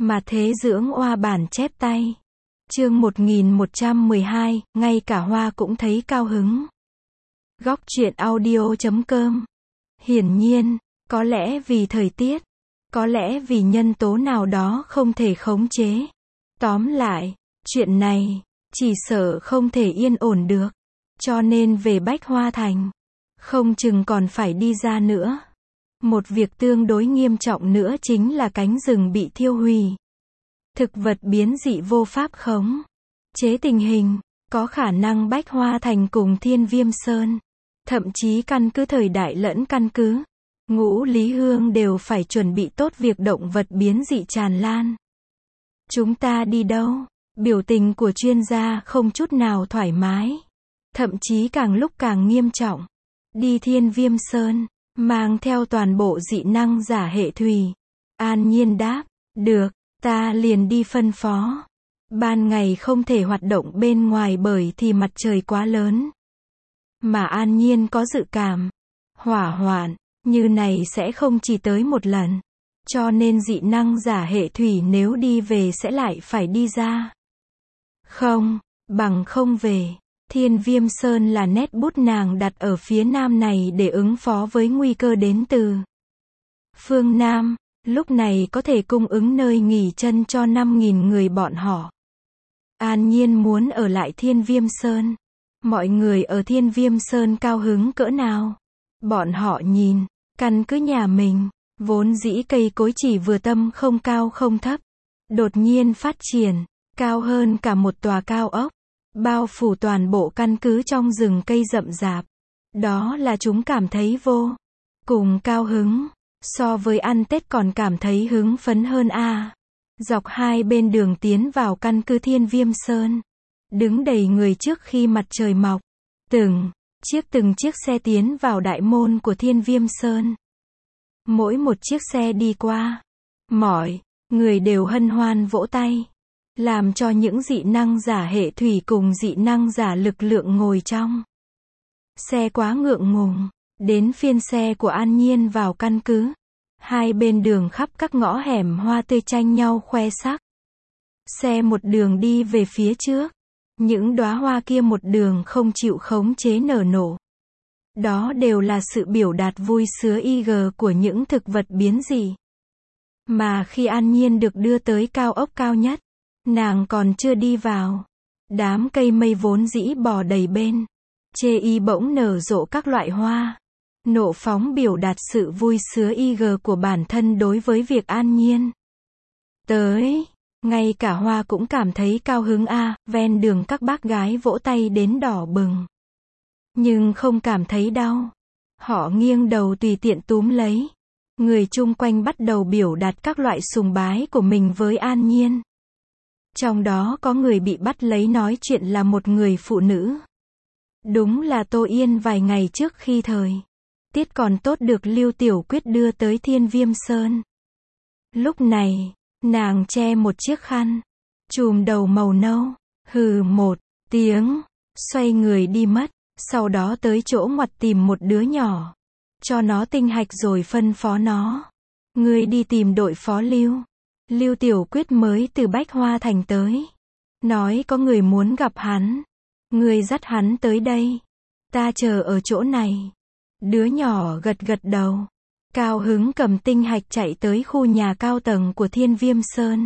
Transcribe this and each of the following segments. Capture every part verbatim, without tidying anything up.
Mà thế dưỡng oa bản chép tay. Chương một nghìn một trăm mười hai, ngay cả hoa cũng thấy cao hứng. Góc truyện audio chấm com. Hiển nhiên, có lẽ vì thời tiết, có lẽ vì nhân tố nào đó không thể khống chế. Tóm lại, chuyện này, chỉ sợ không thể yên ổn được. Cho nên về Bách Hoa Thành, không chừng còn phải đi ra nữa. Một việc tương đối nghiêm trọng nữa chính là cánh rừng bị thiêu hủy. Thực vật biến dị vô pháp khống chế tình hình, có khả năng Bách Hoa Thành cùng Thiên Viêm Sơn, thậm chí căn cứ thời đại lẫn căn cứ Ngũ Lý Hương đều phải chuẩn bị tốt việc động vật biến dị tràn lan. Chúng ta đi đâu? Biểu tình của chuyên gia không chút nào thoải mái, thậm chí càng lúc càng nghiêm trọng. Đi Thiên Viêm Sơn, mang theo toàn bộ dị năng giả hệ thủy. An Nhiên đáp, được, ta liền đi phân phó. Ban ngày không thể hoạt động bên ngoài bởi thì mặt trời quá lớn. Mà An Nhiên có dự cảm, hỏa hoạn như này sẽ không chỉ tới một lần. Cho nên dị năng giả hệ thủy nếu đi về sẽ lại phải đi ra. Không, bằng không về. Thiên Viêm Sơn là nét bút nàng đặt ở phía nam này để ứng phó với nguy cơ đến từ phương Nam, lúc này có thể cung ứng nơi nghỉ chân cho năm nghìn người bọn họ. An Nhiên muốn ở lại Thiên Viêm Sơn. Mọi người ở Thiên Viêm Sơn cao hứng cỡ nào? Bọn họ nhìn, căn cứ nhà mình, vốn dĩ cây cối chỉ vừa tâm không cao không thấp, đột nhiên phát triển, cao hơn cả một tòa cao ốc, bao phủ toàn bộ căn cứ trong rừng cây rậm rạp. Đó là chúng cảm thấy vô cùng cao hứng, so với ăn Tết còn cảm thấy hứng phấn hơn a. À. Dọc hai bên đường tiến vào căn cứ Thiên Viêm Sơn, đứng đầy người trước khi mặt trời mọc. Từng chiếc từng chiếc xe tiến vào đại môn của Thiên Viêm Sơn. Mỗi một chiếc xe đi qua, mọi người đều hân hoan vỗ tay, làm cho những dị năng giả hệ thủy cùng dị năng giả lực lượng ngồi trong xe quá ngượng ngùng. Đến phiên xe của An Nhiên vào căn cứ. Hai bên đường khắp các ngõ hẻm hoa tươi tranh nhau khoe sắc. Xe một đường đi về phía trước. Những đóa hoa kia một đường không chịu khống chế nở nổ. Đó đều là sự biểu đạt vui sướng i giê của những thực vật biến dị. Mà khi An Nhiên được đưa tới cao ốc cao nhất, nàng còn chưa đi vào. Đám cây mây vốn dĩ bò đầy bên chê y bỗng nở rộ các loại hoa. Nộ phóng biểu đạt sự vui sướng i giê của bản thân đối với việc An Nhiên tới. Ngay cả hoa cũng cảm thấy cao hứng a. À, ven đường các bác gái vỗ tay đến đỏ bừng. Nhưng không cảm thấy đau. Họ nghiêng đầu tùy tiện túm lấy. Người chung quanh bắt đầu biểu đạt các loại sùng bái của mình với An Nhiên. Trong đó có người bị bắt lấy nói chuyện là một người phụ nữ. Đúng là Tô Yên vài ngày trước khi thời tiết còn tốt được Lưu Tiểu Quyết đưa tới Thiên Viêm Sơn. Lúc này, nàng che một chiếc khăn, chùm đầu màu nâu, hừ một tiếng, xoay người đi mất, sau đó tới chỗ ngoặt tìm một đứa nhỏ, cho nó tinh hạch rồi phân phó nó. Ngươi đi tìm đội phó Lưu. Lưu Tiểu Quyết mới từ Bách Hoa Thành tới. Nói có người muốn gặp hắn. Ngươi dắt hắn tới đây. Ta chờ ở chỗ này. Đứa nhỏ gật gật đầu. Cao hứng cầm tinh hạch chạy tới khu nhà cao tầng của Thiên Viêm Sơn.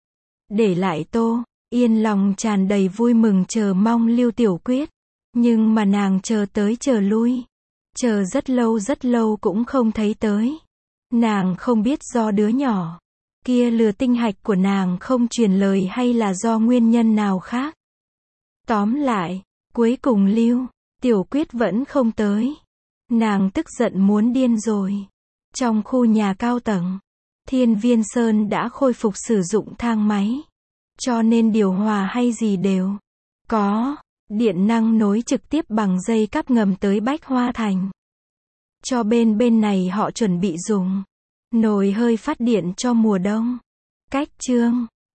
Để lại Tô Yên lòng tràn đầy vui mừng chờ mong Lưu Tiểu Quyết. Nhưng mà nàng chờ tới chờ lui. Chờ rất lâu rất lâu cũng không thấy tới. Nàng không biết do đứa nhỏ kia lừa tinh hạch của nàng không truyền lời hay là do nguyên nhân nào khác. Tóm lại, cuối cùng Lưu Tiểu Quyết vẫn không tới. Nàng tức giận muốn điên rồi. Trong khu nhà cao tầng, Thiên Viêm Sơn đã khôi phục sử dụng thang máy. Cho nên điều hòa hay gì đều có. Điện năng nối trực tiếp bằng dây cáp ngầm tới Bách Hoa Thành. Cho bên bên này họ chuẩn bị dùng nồi hơi phát điện cho mùa đông. Cách chương